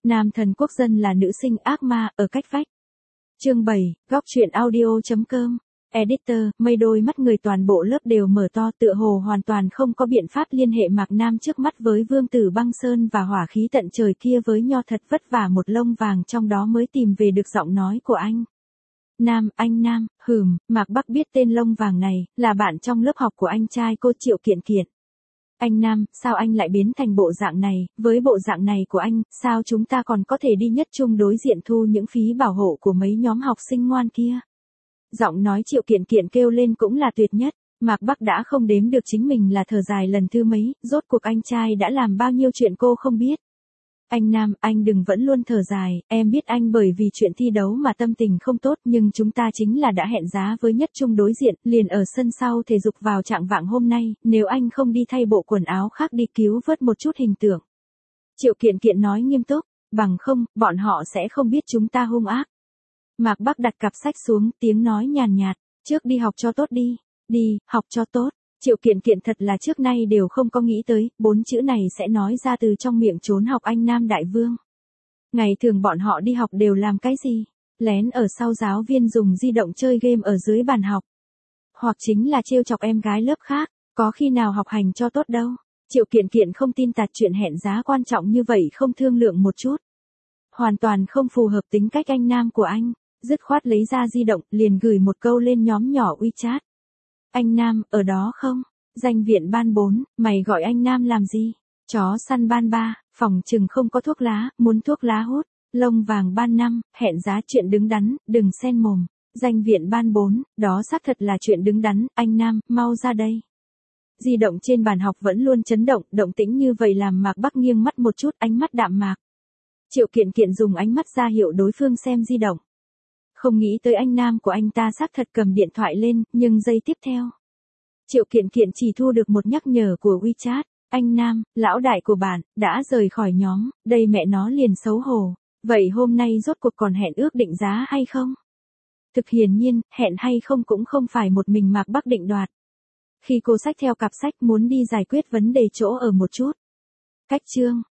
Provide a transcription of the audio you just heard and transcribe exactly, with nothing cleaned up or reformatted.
Nam thần quốc dân là nữ sinh ác ma ở cách vách. Chương bảy, góc truyện audio.com. Editor, mây đôi mắt người toàn bộ lớp đều mở to, tựa hồ hoàn toàn không có biện pháp liên hệ Mạc Nam trước mắt với vương tử băng sơn và hỏa khí tận trời kia với nho thật vất vả một lông vàng trong đó mới tìm về được giọng nói của anh. Nam, anh Nam, hừm, Mạc Bắc biết tên lông vàng này, là bạn trong lớp học của anh trai cô Triệu Kiện Kiện. Anh Nam, sao anh lại biến thành bộ dạng này, với bộ dạng này của anh, sao chúng ta còn có thể đi nhất chung đối diện thu những phí bảo hộ của mấy nhóm học sinh ngoan kia? Giọng nói Triệu Kiện Kiện kêu lên cũng là tuyệt nhất, Mạc Bắc đã không đếm được chính mình là thở dài lần thứ mấy, rốt cuộc anh trai đã làm bao nhiêu chuyện cô không biết. Anh Nam, anh đừng vẫn luôn thở dài, em biết anh bởi vì chuyện thi đấu mà tâm tình không tốt nhưng chúng ta chính là đã hẹn giá với nhất chung đối diện, liền ở sân sau thể dục vào trạng vạng hôm nay, nếu anh không đi thay bộ quần áo khác đi cứu vớt một chút hình tượng. Triệu Kiện Kiện nói nghiêm túc, bằng không, bọn họ sẽ không biết chúng ta hung ác. Mạc Bắc đặt cặp sách xuống, tiếng nói nhàn nhạt, trước đi học cho tốt đi, đi, học cho tốt. Triệu Kiện Kiện thật là trước nay đều không có nghĩ tới, bốn chữ này sẽ nói ra từ trong miệng trốn học anh Nam Đại Vương. Ngày thường bọn họ đi học đều làm cái gì? Lén ở sau giáo viên dùng di động chơi game ở dưới bàn học. Hoặc chính là trêu chọc em gái lớp khác, có khi nào học hành cho tốt đâu. Triệu Kiện Kiện không tin tạt chuyện hẹn giá quan trọng như vậy không thương lượng một chút. Hoàn toàn không phù hợp tính cách anh Nam của anh, dứt khoát lấy ra di động, liền gửi một câu lên nhóm nhỏ WeChat. Anh Nam, ở đó không? Danh viện ban bốn, mày gọi anh Nam làm gì? Chó săn ban ba, phòng chừng không có thuốc lá, muốn thuốc lá hút. Lông vàng ban năm, hẹn giá chuyện đứng đắn, đừng xen mồm. Danh viện ban bốn, đó xác thật là chuyện đứng đắn, anh Nam, mau ra đây. Di động trên bàn học vẫn luôn chấn động, động tĩnh như vậy làm Mạc Bắc nghiêng mắt một chút, ánh mắt đạm mạc. Triệu Kiện Kiện dùng ánh mắt ra hiệu đối phương xem di động. Không nghĩ tới anh Nam của anh ta xác thật cầm điện thoại lên, nhưng giây tiếp theo. Triệu Kiện Kiện chỉ thu được một nhắc nhở của WeChat. Anh Nam, lão đại của bạn, đã rời khỏi nhóm, đây mẹ nó liền xấu hổ. Vậy hôm nay rốt cuộc còn hẹn ước định giá hay không? Thực hiển nhiên, hẹn hay không cũng không phải một mình Mạc Bắc định đoạt. Khi cô xách theo cặp sách muốn đi giải quyết vấn đề chỗ ở một chút. Cách chương.